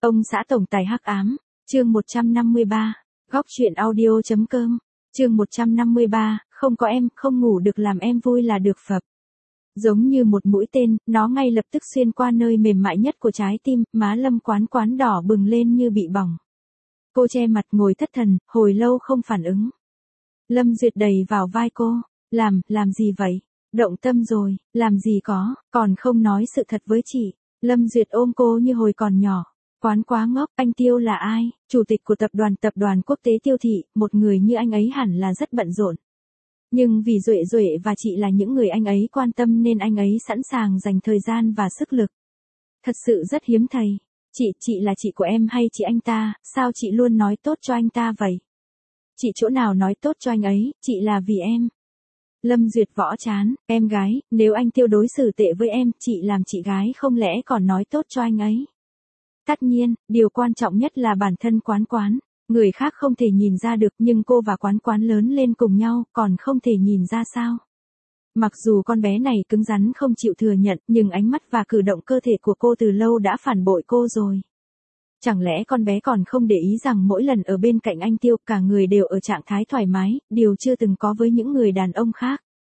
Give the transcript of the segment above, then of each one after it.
Ông xã tổng tài hắc ám, chương 153, góc truyện audio.com, chương 153, không có em, không ngủ được làm em vui là được phập. Giống như một mũi tên, nó ngay lập tức xuyên qua nơi mềm mại nhất của trái tim, má Lâm Quán Quán đỏ bừng lên như bị bỏng. Cô che mặt ngồi thất thần, hồi lâu không phản ứng. Lâm Duyệt đẩy vào vai cô, làm gì vậy? Động tâm rồi, làm gì có, còn không nói sự thật với chị. Lâm Duyệt ôm cô như hồi còn nhỏ. Quán quá ngốc, anh Tiêu là ai? Chủ tịch của tập đoàn quốc tế Tiêu Thị, một người như anh ấy hẳn là rất bận rộn. Nhưng vì Duệ Duệ và chị là những người anh ấy quan tâm nên anh ấy sẵn sàng dành thời gian và sức lực. Thật sự rất hiếm thấy. Chị là chị của em hay chị anh ta, sao chị luôn nói tốt cho anh ta vậy? Chị chỗ nào nói tốt cho anh ấy, chị là vì em. Lâm Duyệt võ chán, em gái, nếu anh Tiêu đối xử tệ với em, chị làm chị gái không lẽ còn nói tốt cho anh ấy? Tất nhiên, điều quan trọng nhất là bản thân Quán Quán. Người khác không thể nhìn ra được nhưng cô và Quán Quán lớn lên cùng nhau còn không thể nhìn ra sao. Mặc dù con bé này cứng rắn không chịu thừa nhận nhưng ánh mắt và cử động cơ thể của cô từ lâu đã phản bội cô rồi. Chẳng lẽ con bé còn không để ý rằng mỗi lần ở bên cạnh anh Tiêu cả người đều ở trạng thái thoải mái, điều chưa từng có với những người đàn ông khác.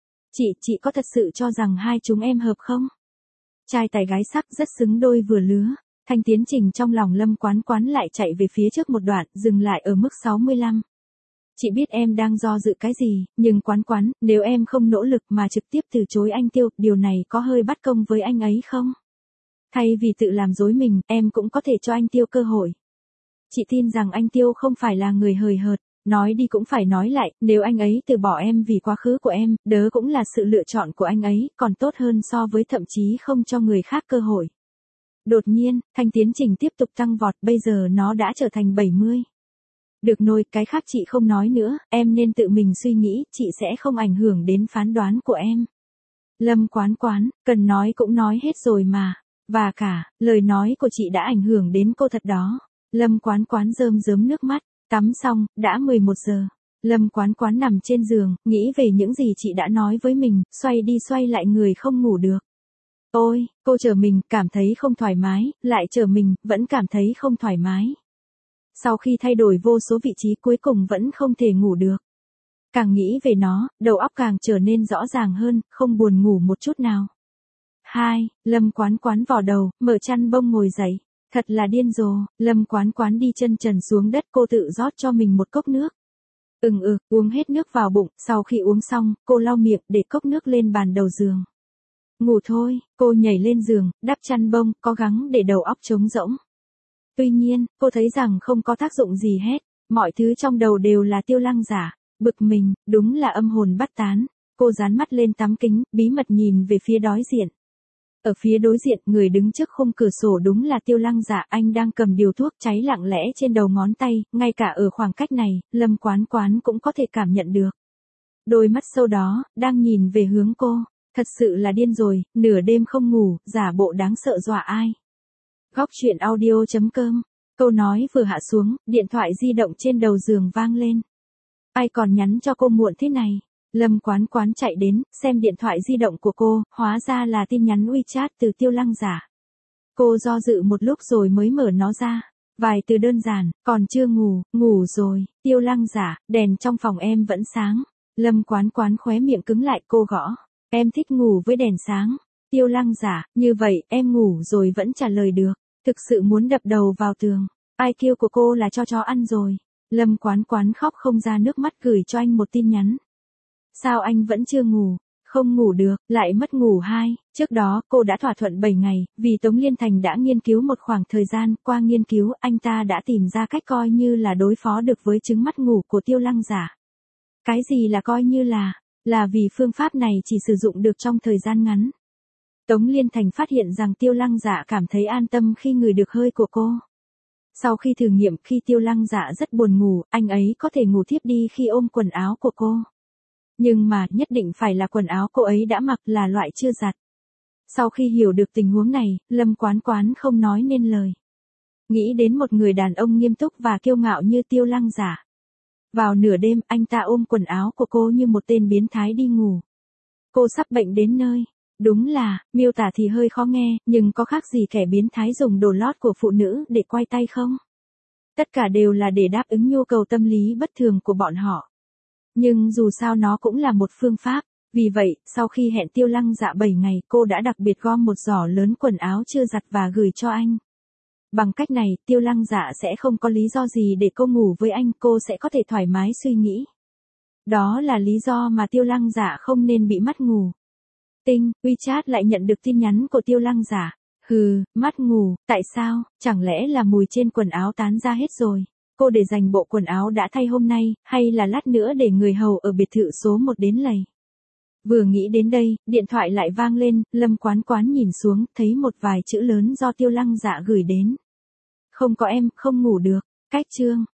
Chị có thật sự cho rằng hai chúng em hợp không? Trai tài gái sắc rất xứng đôi vừa lứa. Thanh tiến trình trong lòng Lâm Quán Quán lại chạy về phía trước một đoạn, dừng lại ở mức 65. Chị biết em đang do dự cái gì, nhưng Quán Quán, nếu em không nỗ lực mà trực tiếp từ chối anh Tiêu, điều này có hơi bất công với anh ấy không? Thay vì tự làm dối mình, em cũng có thể cho anh Tiêu cơ hội. Chị tin rằng anh Tiêu không phải là người hời hợt, nói đi cũng phải nói lại, nếu anh ấy từ bỏ em vì quá khứ của em, đó cũng là sự lựa chọn của anh ấy, còn tốt hơn so với thậm chí không cho người khác cơ hội. Đột nhiên, thanh tiến trình tiếp tục tăng vọt, bây giờ nó đã trở thành 70. Được rồi, cái khác chị không nói nữa, em nên tự mình suy nghĩ, chị sẽ không ảnh hưởng đến phán đoán của em. Lâm Quán Quán, cần nói cũng nói hết rồi mà. Và cả, lời nói của chị đã ảnh hưởng đến cô thật đó. Lâm Quán Quán rơm rớm nước mắt, tắm xong, đã 11 giờ. Lâm Quán Quán nằm trên giường, nghĩ về những gì chị đã nói với mình, xoay đi xoay lại người không ngủ được. Ôi, cô chờ mình, cảm thấy không thoải mái, lại chờ mình, vẫn cảm thấy không thoải mái. Sau khi thay đổi vô số vị trí cuối cùng vẫn không thể ngủ được. Càng nghĩ về nó, đầu óc càng trở nên rõ ràng hơn, không buồn ngủ một chút nào. Lâm Quán Quán vò đầu, mở chăn bông ngồi dậy. Thật là điên rồ, Lâm Quán Quán đi chân trần xuống đất, cô tự rót cho mình một cốc nước. Uống hết nước vào bụng, sau khi uống xong, cô lau miệng để cốc nước lên bàn đầu giường. Ngủ thôi, cô nhảy lên giường, đắp chăn bông, cố gắng để đầu óc trống rỗng. Tuy nhiên, cô thấy rằng không có tác dụng gì hết, mọi thứ trong đầu đều là Tiêu Lăng giả, bực mình, đúng là âm hồn bắt tán. Cô dán mắt lên tấm kính, bí mật nhìn về phía đối diện. Ở phía đối diện, người đứng trước khung cửa sổ đúng là Tiêu Lăng giả, anh đang cầm điều thuốc cháy lặng lẽ trên đầu ngón tay, ngay cả ở khoảng cách này, Lâm Quán Quán cũng có thể cảm nhận được. Đôi mắt sâu đó, đang nhìn về hướng cô. Thật sự là điên rồi, nửa đêm không ngủ, giả bộ đáng sợ dọa ai. Góc truyện audio.com. Câu nói vừa hạ xuống, điện thoại di động trên đầu giường vang lên. Ai còn nhắn cho cô muộn thế này? Lâm Quán Quán chạy đến, xem điện thoại di động của cô, hóa ra là tin nhắn WeChat từ Tiêu Lăng giả. Cô do dự một lúc rồi mới mở nó ra. Vài từ đơn giản, còn chưa ngủ rồi, Tiêu Lăng giả, đèn trong phòng em vẫn sáng. Lâm Quán Quán khóe miệng cứng lại, cô gõ. Em thích ngủ với đèn sáng. Tiêu Lăng giả, như vậy, em ngủ rồi vẫn trả lời được. Thực sự muốn đập đầu vào tường. Ai kêu của cô là cho chó ăn rồi. Lâm Quán Quán khóc không ra nước mắt gửi cho anh một tin nhắn. Sao anh vẫn chưa ngủ? Không ngủ được, lại mất ngủ 2. Trước đó, cô đã thỏa thuận 7 ngày, vì Tống Liên Thành đã nghiên cứu một khoảng thời gian, qua nghiên cứu, anh ta đã tìm ra cách coi như là đối phó được với chứng mất ngủ của Tiêu Lăng giả. Cái gì là coi như là vì phương pháp này chỉ sử dụng được trong thời gian ngắn. Tống Liên Thành phát hiện rằng Tiêu Lăng giả cảm thấy an tâm khi ngửi được hơi của cô. Sau khi thử nghiệm, khi Tiêu Lăng giả rất buồn ngủ, anh ấy có thể ngủ thiếp đi khi ôm quần áo của cô. Nhưng mà, nhất định phải là quần áo cô ấy đã mặc, là loại chưa giặt. Sau khi hiểu được tình huống này, Lâm Quán Quán không nói nên lời. Nghĩ đến một người đàn ông nghiêm túc và kiêu ngạo như Tiêu Lăng giả. Vào nửa đêm, anh ta ôm quần áo của cô như một tên biến thái đi ngủ. Cô sắp bệnh đến nơi. Đúng là, miêu tả thì hơi khó nghe, nhưng có khác gì kẻ biến thái dùng đồ lót của phụ nữ để quay tay không? Tất cả đều là để đáp ứng nhu cầu tâm lý bất thường của bọn họ. Nhưng dù sao nó cũng là một phương pháp. Vì vậy, sau khi hẹn Tiêu Lăng Dạ 7 ngày, cô đã đặc biệt gom một giỏ lớn quần áo chưa giặt và gửi cho anh. Bằng cách này, Tiêu Lăng Dạ sẽ không có lý do gì để cô ngủ với anh, cô sẽ có thể thoải mái suy nghĩ. Đó là lý do mà Tiêu Lăng Dạ không nên bị mất ngủ. Tinh, WeChat lại nhận được tin nhắn của Tiêu Lăng Dạ. Hừ, mất ngủ, tại sao, chẳng lẽ là mùi trên quần áo tán ra hết rồi? Cô để dành bộ quần áo đã thay hôm nay, hay là lát nữa để người hầu ở biệt thự số 1 đến lầy? Vừa nghĩ đến đây, điện thoại lại vang lên, Lâm Quán Quán nhìn xuống, thấy một vài chữ lớn do Tiêu Lăng Dạ gửi đến. Không có em, không ngủ được, cách chương.